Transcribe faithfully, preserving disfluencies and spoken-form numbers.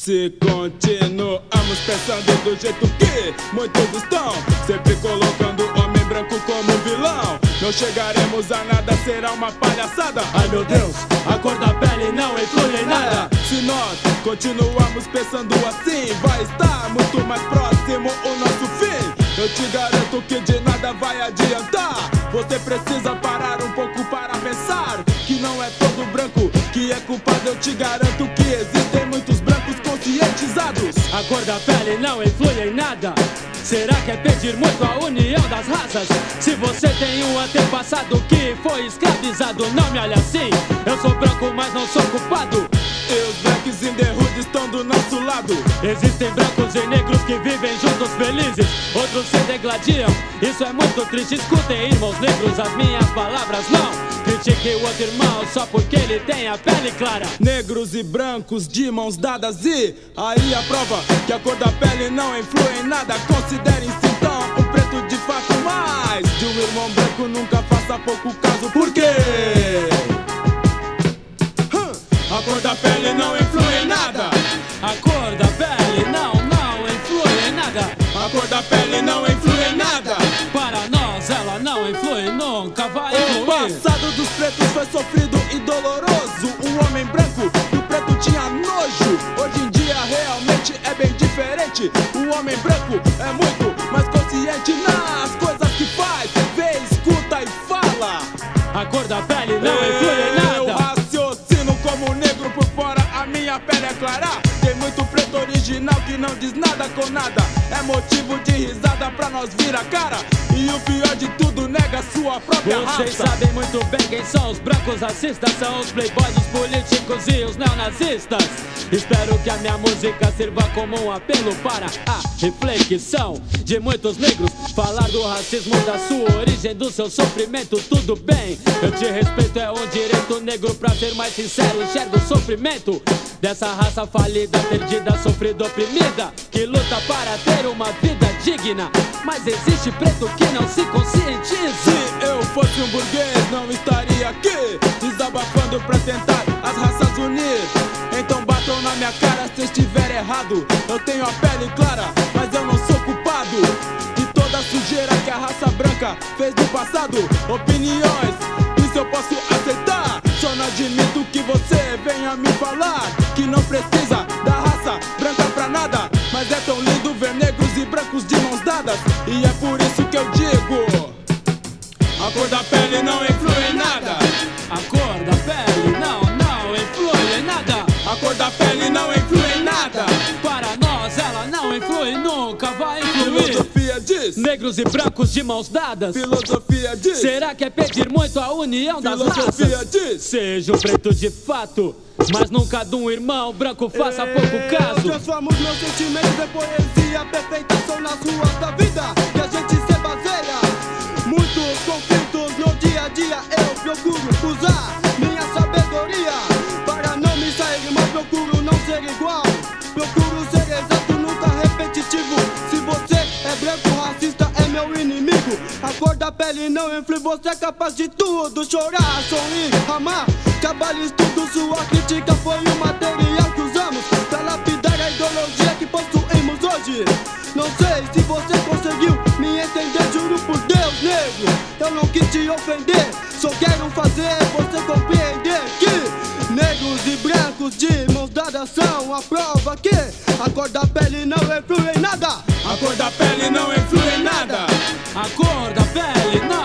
Se continuamos pensando do jeito que muitos estão, sempre colocando o homem branco como vilão, não chegaremos a nada, será uma palhaçada. Ai meu Deus, a cor da pele não influi em nada. Se nós continuamos pensando assim, vai estar muito mais próximo o nosso fim. Eu te garanto que de nada vai adiantar. Você precisa parar um pouco para pensar que não é todo branco que é culpado. Eu te garanto que existem muitos brancos conscientizados. A cor da pele não influi em nada. Será que é pedir muito a união das raças? Se você tem um antepassado que foi escravizado, não me olhe assim. Eu sou branco, mas não sou culpado. E os blacks in the hood estão do nosso lado. Existem brancos e negros que vivem juntos felizes, outros se degladiam, isso é muito triste. Escutem, irmãos negros, as minhas palavras. Não critique o outro irmão só porque ele tem a pele clara. Negros e brancos de mãos dadas, e aí a prova que a cor da pele não influi em nada. Considerem-se então um preto de fato, mas de um irmão branco nunca faça pouco caso. Por quê? A cor da pele não influi em nada. A cor da pele não, não influi em nada. A cor da pele não influi em nada. Para nós ela não influi, nunca vai influir. O passado dos pretos foi sofrido e doloroso. O homem branco do preto tinha nojo. Hoje em dia realmente é bem diferente. O homem branco é muito mais consciente nas coisas que faz, vê, escuta e fala. A cor da pele não influi em nada. Eu raciocino como negro por fora, a minha pele é clara. Tem muito preto original que não diz nada com nada. É motivo de risada pra nós vir a cara. E o pior de tudo, nega sua própria raça. Vocês sabem muito bem quem são os brancos racistas. São os playboys, os políticos e os neonazistas. Espero que a minha música sirva como um apelo para a reflexão de muitos negros. Falar do racismo, da sua origem, do seu sofrimento, tudo bem. Eu te respeito, é um direito negro. Pra ser mais sincero, enxergo o sofrimento dessa raça falida, perdida, sofrida, oprimida, que luta para ter uma vida digna. Mas existe preto que não se conscientiza. Se eu fosse um burguês, não estaria aqui desabafando pra tentar as raças unir. Então batam na minha cara se eu estiver errado. Eu tenho a pele clara, mas eu não sou culpado de toda a sujeira que a raça branca fez no passado. Opiniões, isso eu posso aceitar. Só não admito que você venha me falar que não precisa da raça branca pra nada. Mas é tão lindo ver negros e brancos de mãos dadas. E é por isso que eu digo: a cor da pele não influi em nada. A cor da pele não, não influi em nada. A cor da pele não influi em nada. Para nós ela não influi, nunca vai influir. Filosofia diz: negros e brancos de mãos dadas. Filosofia diz: será que é pedir muito a união das Filosofia raças? diz: seja um preto de fato, mas nunca de um irmão branco faça Ei, pouco caso. Transformo os meus sentimentos em poesia, perfeitação nas ruas da vida que a gente se baseia. Muitos conflitos no dia a dia, eu procuro usar minha sabedoria para não me sair mal. Procuro não ser igual, procuro ser exato, nunca repetitivo. Se você é branco, racista, é meu inimigo. A cor da pele não influi, você é capaz de tudo. Chorar, sorrir, amar, trabalho, estudo. Sua crítica foi o material que usamos pra lapidar a ideologia que possuímos hoje. Não sei se você conseguiu me entender, juro por Deus, negro, eu não quis te ofender, só quero fazer você compreender que negros e brancos de mãos dadas são a prova que a cor da pele não influi em nada. A cor da pele não influi em nada. A cor da pele não